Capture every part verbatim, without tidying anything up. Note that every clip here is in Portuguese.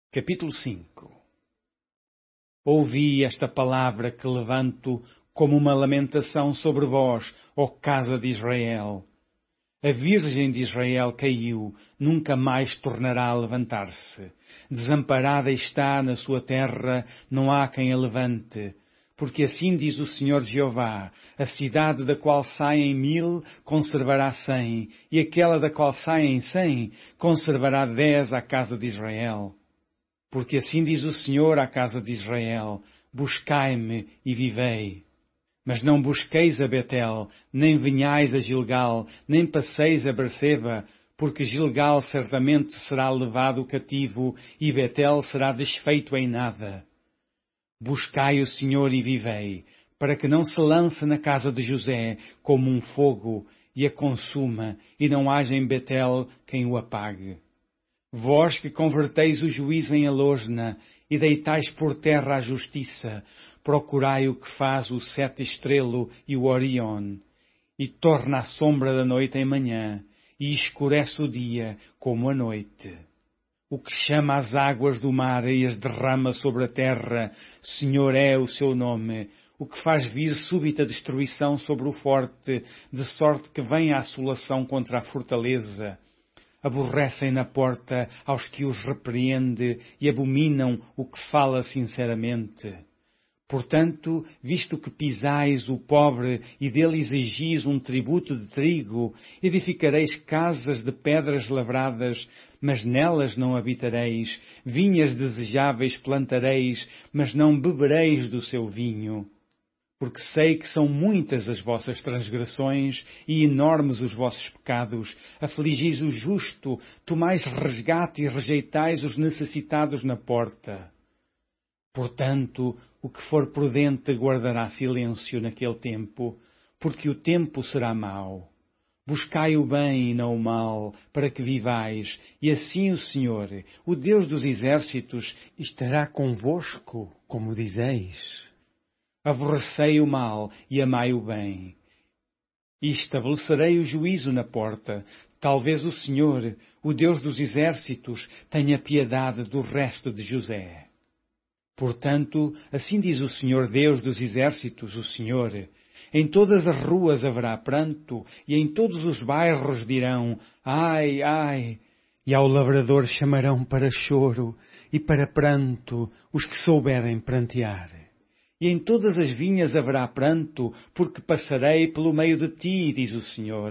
Capítulo cinco. Ouvi esta palavra que levanto como uma lamentação sobre vós, ó casa de Israel. A Virgem de Israel caiu, nunca mais tornará a levantar-se. Desamparada está na sua terra, não há quem a levante. Porque assim diz o Senhor Jeová, a cidade da qual saem mil conservará cem, e aquela da qual saem cem conservará dez à casa de Israel. Porque assim diz o Senhor à casa de Israel, buscai-me e vivei. Mas não busqueis a Betel, nem venhais a Gilgal, nem passeis a Berseba, porque Gilgal certamente será levado cativo e Betel será desfeito em nada. Buscai o Senhor e vivei, para que não se lance na casa de José como um fogo e a consuma, e não haja em Betel quem o apague. Vós que converteis o juízo em alosna e deitais por terra a justiça, procurai o que faz o sete estrelo e o Orion, e torna a sombra da noite em manhã, e escurece o dia como a noite. O que chama as águas do mar e as derrama sobre a terra, Senhor é o seu nome. O que faz vir súbita destruição sobre o forte, de sorte que vem a assolação contra a fortaleza. Aborrecem na porta aos que os repreende e abominam o que fala sinceramente. Portanto, visto que pisais o pobre e dele exigis um tributo de trigo, edificareis casas de pedras lavradas, mas nelas não habitareis, vinhas desejáveis plantareis, mas não bebereis do seu vinho. Porque sei que são muitas as vossas transgressões e enormes os vossos pecados. Afligis o justo, tomais resgate e rejeitais os necessitados na porta. Portanto, o que for prudente guardará silêncio naquele tempo, porque o tempo será mau. Buscai o bem e não o mal, para que vivais, e assim o Senhor, o Deus dos exércitos, estará convosco, como dizeis. Aborrecei o mal e amai o bem. E estabelecerei o juízo na porta. Talvez o Senhor, o Deus dos exércitos, tenha piedade do resto de José. Portanto, assim diz o Senhor Deus dos exércitos, o Senhor, em todas as ruas haverá pranto, e em todos os bairros dirão, ai, ai, e ao lavrador chamarão para choro e para pranto os que souberem prantear. E em todas as vinhas haverá pranto, porque passarei pelo meio de ti, diz o Senhor.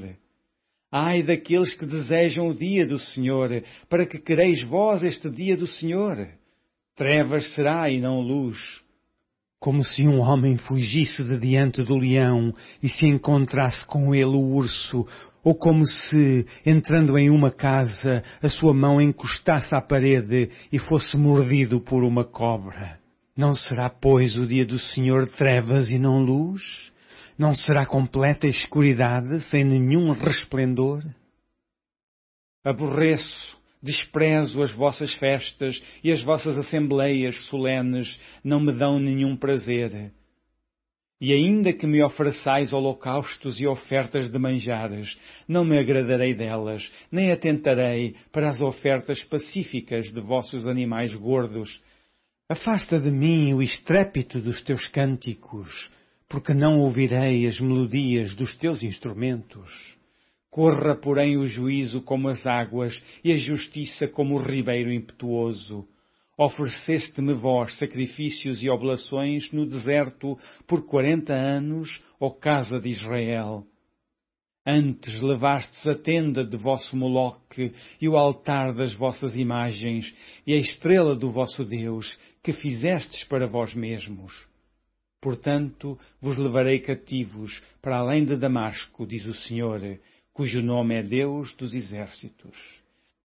Ai daqueles que desejam o dia do Senhor, para que quereis vós este dia do Senhor. Trevas será e não luz. Como se um homem fugisse de diante do leão e se encontrasse com ele o urso, ou como se, entrando em uma casa, a sua mão encostasse à parede e fosse mordido por uma cobra. Não será, pois, o dia do Senhor trevas e não luz? Não será completa escuridade, sem nenhum resplendor? Aborreço, desprezo as vossas festas e as vossas assembleias solenes não me dão nenhum prazer. E ainda que me ofereçais holocaustos e ofertas de manjares, não me agradarei delas, nem atentarei para as ofertas pacíficas de vossos animais gordos. Afasta de mim o estrépito dos teus cânticos, porque não ouvirei as melodias dos teus instrumentos. Corra, porém, o juízo como as águas e a justiça como o ribeiro impetuoso. Ofereceste-me vós sacrifícios e oblações no deserto por quarenta anos, ó casa de Israel. Antes levastes a tenda de vosso Moloque e o altar das vossas imagens e a estrela do vosso Deus, que fizestes para vós mesmos. Portanto, vos levarei cativos para além de Damasco, diz o Senhor, cujo nome é Deus dos exércitos.